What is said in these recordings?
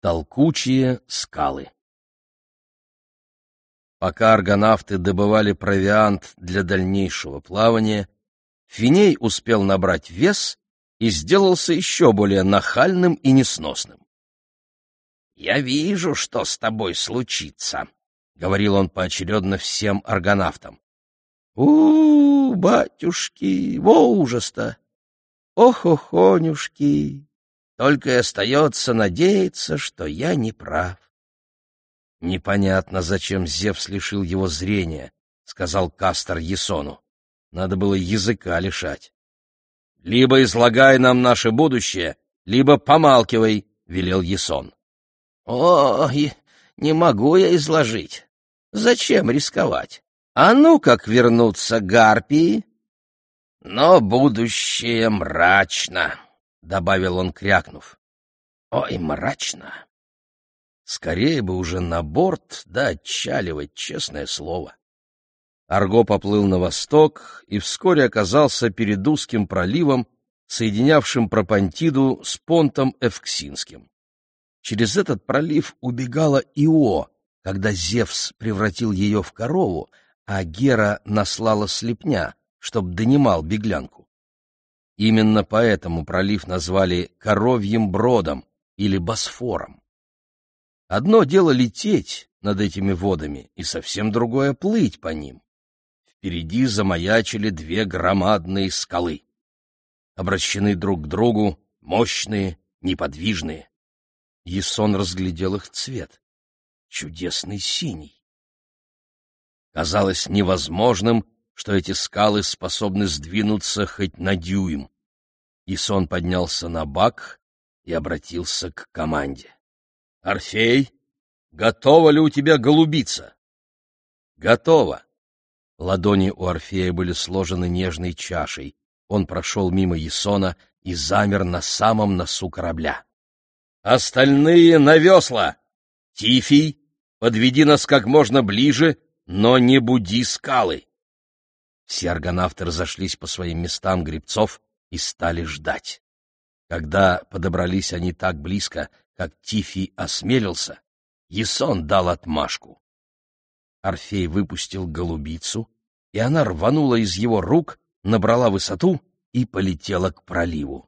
Толкучие скалы. Пока аргонавты добывали провиант для дальнейшего плавания, Финей успел набрать вес и сделался еще более нахальным и несносным. «Я вижу, что с тобой случится», — говорил он поочередно всем аргонавтам. Батюшки, во ужас-то! Ох-охонюшки! Только и остается надеяться, что я не прав. Непонятно, зачем Зевс лишил его зрения, — сказал Кастор Ясону. Надо было языка лишать. — Либо излагай нам наше будущее, либо помалкивай, — велел Ясон. — Ой, не могу я изложить. Зачем рисковать? А ну, как вернутся гарпии? — Но будущее мрачно, — добавил он, крякнув. — Ой, мрачно! Скорее бы уже на борт, да отчаливать, честное слово. Арго поплыл на восток и вскоре оказался перед узким проливом, соединявшим Пропонтиду с Понтом Эвксинским. Через этот пролив убегала Ио, когда Зевс превратил ее в корову, а Гера наслала слепня, чтоб донимал беглянку. Именно поэтому пролив назвали Коровьим бродом или Босфором. Одно дело лететь над этими водами, и совсем другое — плыть по ним. Впереди замаячили две громадные скалы. Обращены друг к другу, мощные, неподвижные. Ясон разглядел их цвет. Чудесный синий. Казалось невозможным, что эти скалы способны сдвинуться хоть на дюйм. Ясон поднялся на бак и обратился к команде. — Орфей, готова ли у тебя голубица? — Готова. Ладони у Орфея были сложены нежной чашей. Он прошел мимо Ясона и замер на самом носу корабля. — Остальные на весла! Тифий, подведи нас как можно ближе, но не буди скалы! Все аргонавты разошлись по своим местам гребцов и стали ждать. Когда подобрались они так близко, как Тифий осмелился, Ясон дал отмашку. Орфей выпустил голубицу, и она рванула из его рук, набрала высоту и полетела к проливу.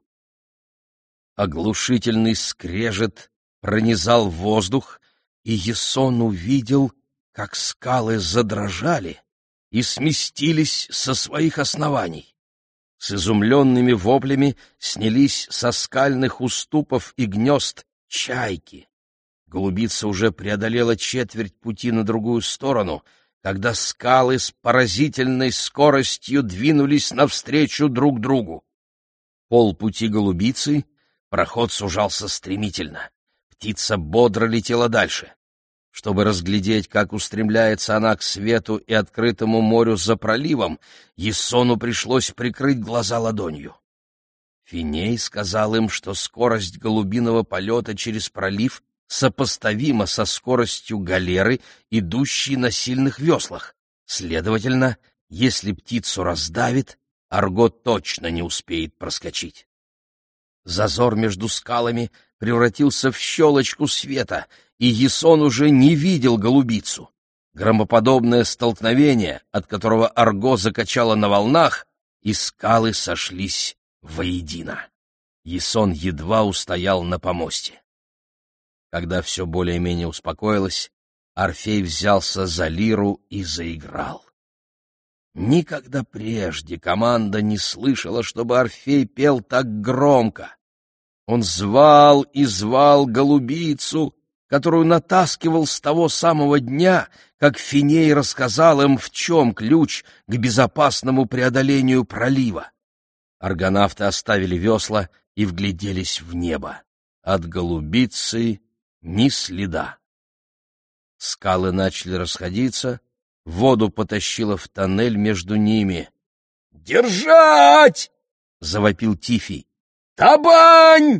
Оглушительный скрежет пронизал воздух, и Ясон увидел, как скалы задрожали и сместились со своих оснований. С изумленными воплями снялись со скальных уступов и гнезд чайки. Голубица уже преодолела четверть пути на другую сторону, когда скалы с поразительной скоростью двинулись навстречу друг другу. Полпути голубицы проход сужался стремительно. Птица бодро летела дальше. Чтобы разглядеть, как устремляется она к свету и открытому морю за проливом, Ясону пришлось прикрыть глаза ладонью. Финей сказал им, что скорость голубиного полета через пролив сопоставима со скоростью галеры, идущей на сильных веслах. Следовательно, если птицу раздавит, Арго точно не успеет проскочить. Зазор между скалами превратился в щелочку света, и Ясон уже не видел голубицу. Громоподобное столкновение, от которого Арго закачало на волнах, и скалы сошлись воедино. Ясон едва устоял на помосте. Когда все более-менее успокоилось, Орфей взялся за лиру и заиграл. Никогда прежде команда не слышала, чтобы Орфей пел так громко. Он звал и звал голубицу, которую натаскивал с того самого дня, как Финей рассказал им, в чем ключ к безопасному преодолению пролива. Аргонавты оставили весла и вгляделись в небо. От голубицы ни следа. Скалы начали расходиться, воду потащило в тоннель между ними. «Держать!» — завопил Тифий. «Табань!»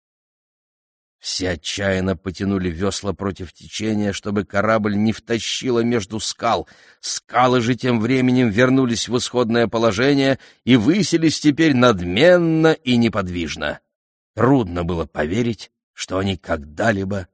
Все отчаянно потянули весла против течения, чтобы корабль не втащило между скал. Скалы же тем временем вернулись в исходное положение и высились теперь надменно и неподвижно. Трудно было поверить, что они когда-либо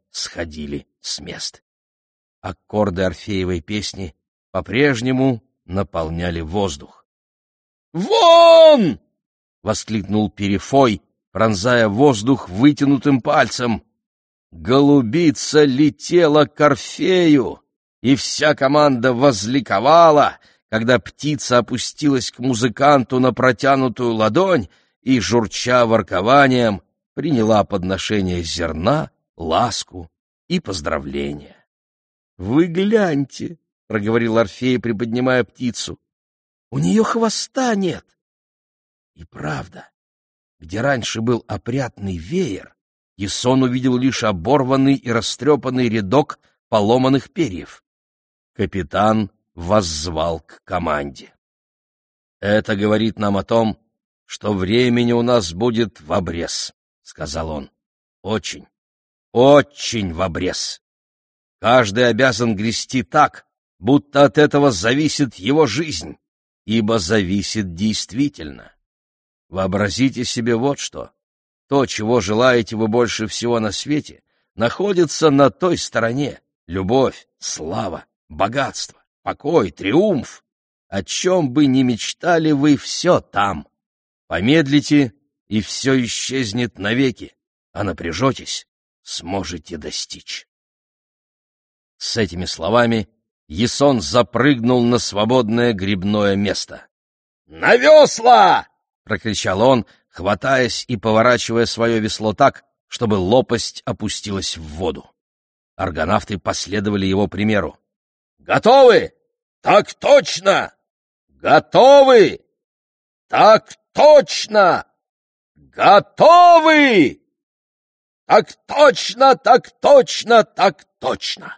сходили с мест. Аккорды Орфеевой песни по-прежнему наполняли воздух. «Вон!» — воскликнул Перифой, пронзая воздух вытянутым пальцем. Голубица летела к Орфею, и вся команда возликовала, когда птица опустилась к музыканту на протянутую ладонь и, журча воркованием, приняла подношение зерна, ласку и поздравления. «Вы гляньте!» — проговорил Орфей, приподнимая птицу. «У нее хвоста нет!» И правда, где раньше был опрятный веер, Ясон увидел лишь оборванный и растрепанный рядок поломанных перьев. Капитан воззвал к команде. «Это говорит нам о том, что времени у нас будет в обрез», — сказал он. «Очень, очень в обрез. Каждый обязан грести так, будто от этого зависит его жизнь, ибо зависит действительно. Вообразите себе вот что. То, чего желаете вы больше всего на свете, находится на той стороне. Любовь, слава, богатство, покой, триумф. О чем бы ни мечтали вы, все там. Помедлите, и все исчезнет навеки, а напряжетесь, сможете достичь». С этими словами Ясон запрыгнул на свободное гребное место. «На весла!» — прокричал он, хватаясь и поворачивая свое весло так, чтобы лопасть опустилась в воду. Аргонавты последовали его примеру. «Готовы? Так точно! Готовы? Так точно! Готовы! Так точно, так точно, так точно!»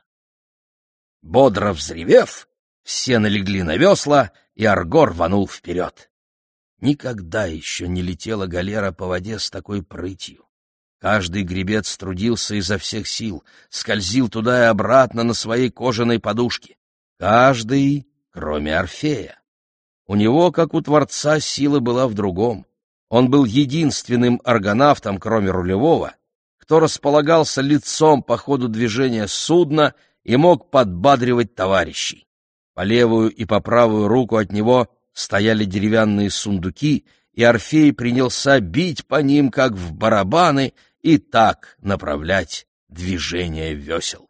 Бодро взревев, все налегли на весла, и Арго рванул вперед. Никогда еще не летела галера по воде с такой прытью. Каждый гребец трудился изо всех сил, скользил туда и обратно на своей кожаной подушке. Каждый, кроме Орфея. У него, как у Творца, сила была в другом. Он был единственным аргонавтом, кроме рулевого, кто располагался лицом по ходу движения судна и мог подбадривать товарищей. По левую и по правую руку от него стояли деревянные сундуки, и Орфей принялся бить по ним, как в барабаны, и так направлять движение весел.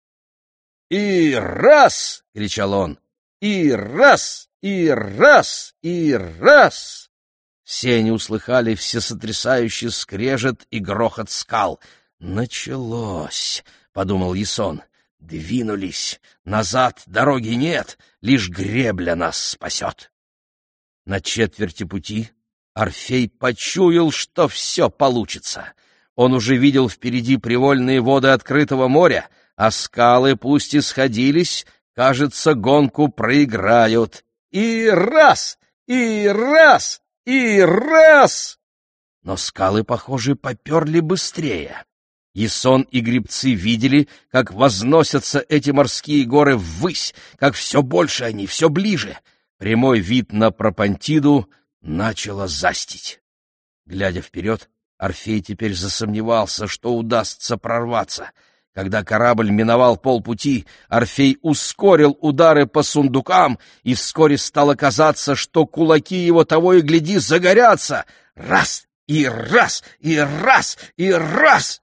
«И раз!» — кричал он. «И раз! И раз! И раз!» Все они услыхали всесотрясающий скрежет и грохот скал. «Началось!» — подумал Ясон. «Двинулись! Назад дороги нет, лишь гребля нас спасет!» На четверти пути Орфей почуял, что все получится. Он уже видел впереди привольные воды открытого моря, а скалы, пусть и сходились, кажется, гонку проиграют. И раз! И раз! И раз! Но скалы, похоже, поперли быстрее. Ясон и гребцы видели, как возносятся эти морские горы ввысь, как все больше они, все ближе. Прямой вид на Пропонтиду начало застить. Глядя вперед, Орфей теперь засомневался, что удастся прорваться. Когда корабль миновал полпути, Орфей ускорил удары по сундукам, и вскоре стало казаться, что кулаки его того и гляди загорятся. Раз, и раз, и раз, и раз!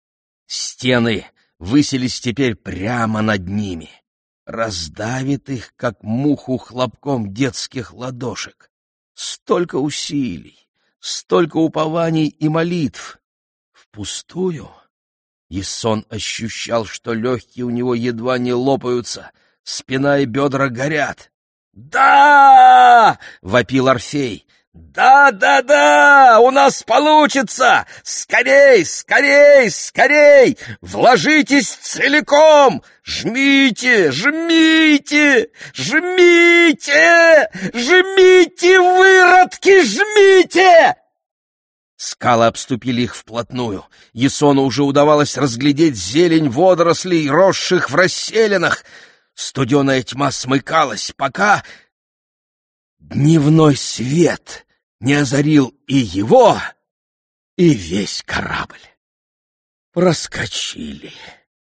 Стены высились теперь прямо над ними. Раздавит их, как муху, хлопком детских ладошек. Столько усилий, столько упований и молитв. Впустую? Ясон ощущал, что легкие у него едва не лопаются, спина и бедра горят. «Да!» — вопил Орфей. «Да-да-да! У нас получится! Скорей, скорей, скорей! Вложитесь целиком! Жмите, жмите! Жмите! Жмите, выродки, жмите!» Скалы обступили их вплотную. Ясону уже удавалось разглядеть зелень водорослей, росших в расселинах. Студеная тьма смыкалась, пока дневной свет не озарил и его, и весь корабль. Проскочили,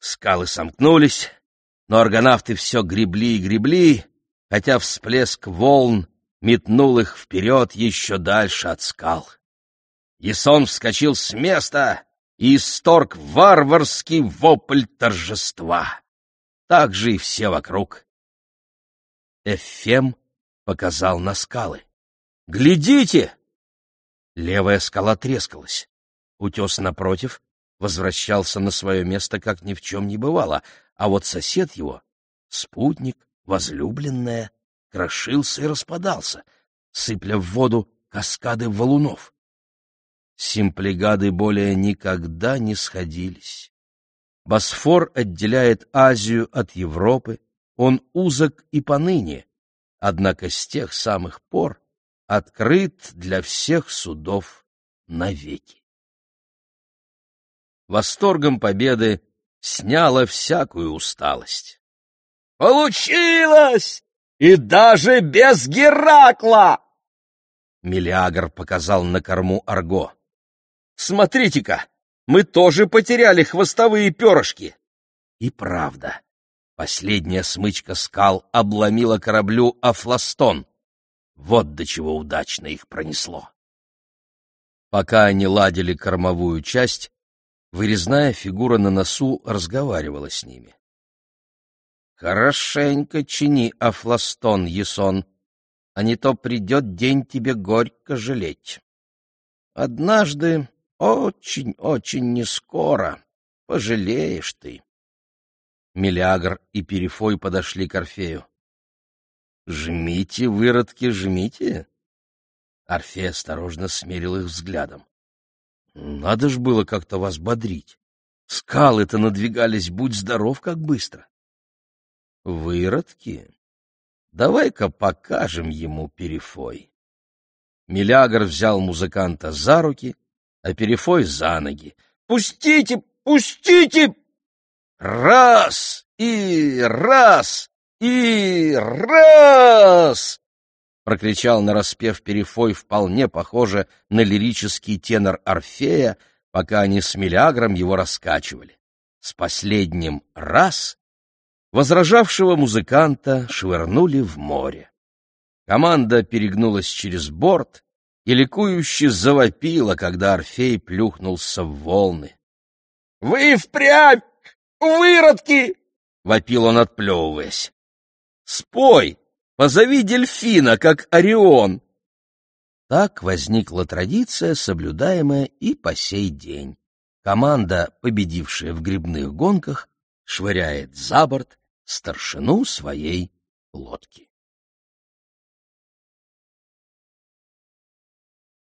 Скалы сомкнулись, но аргонавты все гребли и гребли, хотя всплеск волн метнул их вперед еще дальше от скал. Ясон вскочил с места и исторг варварский вопль торжества. Так же и все вокруг. Эфем показал на скалы. «Глядите!» Левая скала трескалась. Утес напротив возвращался на свое место, как ни в чем не бывало, а вот сосед его, спутник, возлюбленная, крошился и распадался, сыпля в воду каскады валунов. Симплигады более никогда не сходились. Босфор отделяет Азию от Европы, он узок и поныне, однако с тех самых пор открыт для всех судов навеки. Восторгом победы сняло всякую усталость. «Получилось! И даже без Геракла!» Мелиагр показал на корму Арго. «Смотрите-ка, мы тоже потеряли хвостовые перышки!» И правда, последняя смычка скал обломила кораблю Афластон. Вот до чего удачно их пронесло. Пока они ладили кормовую часть, вырезная фигура на носу разговаривала с ними. «Хорошенько чини, Афластон, Ясон, а не то придет день тебе горько жалеть. Однажды, очень-очень нескоро, пожалеешь ты». Мелиагр и Перифой подошли к Орфею. «Жмите, выродки, жмите!» Орфей осторожно смерил их взглядом. «Надо ж было как-то вас бодрить. Скалы-то надвигались, будь здоров, как быстро!» «Выродки? Давай-ка покажем ему, Перифой!» Мелиагр взял музыканта за руки, а Перифой за ноги. «Пустите! Пустите!» «Раз! И раз! И раз!» — прокричал нараспев Перифой, вполне похоже на лирический тенор Орфея, пока они с Мелиагром его раскачивали. С последним «раз» возражавшего музыканта швырнули в море. Команда перегнулась через борт и ликующе завопила, когда Орфей плюхнулся в волны. «Вы впрямь выродки!» — вопил он, отплевываясь. «Спой! Позови дельфина, как Орион!» Так возникла традиция, соблюдаемая и по сей день. Команда, победившая в гребных гонках, швыряет за борт старшину своей лодки.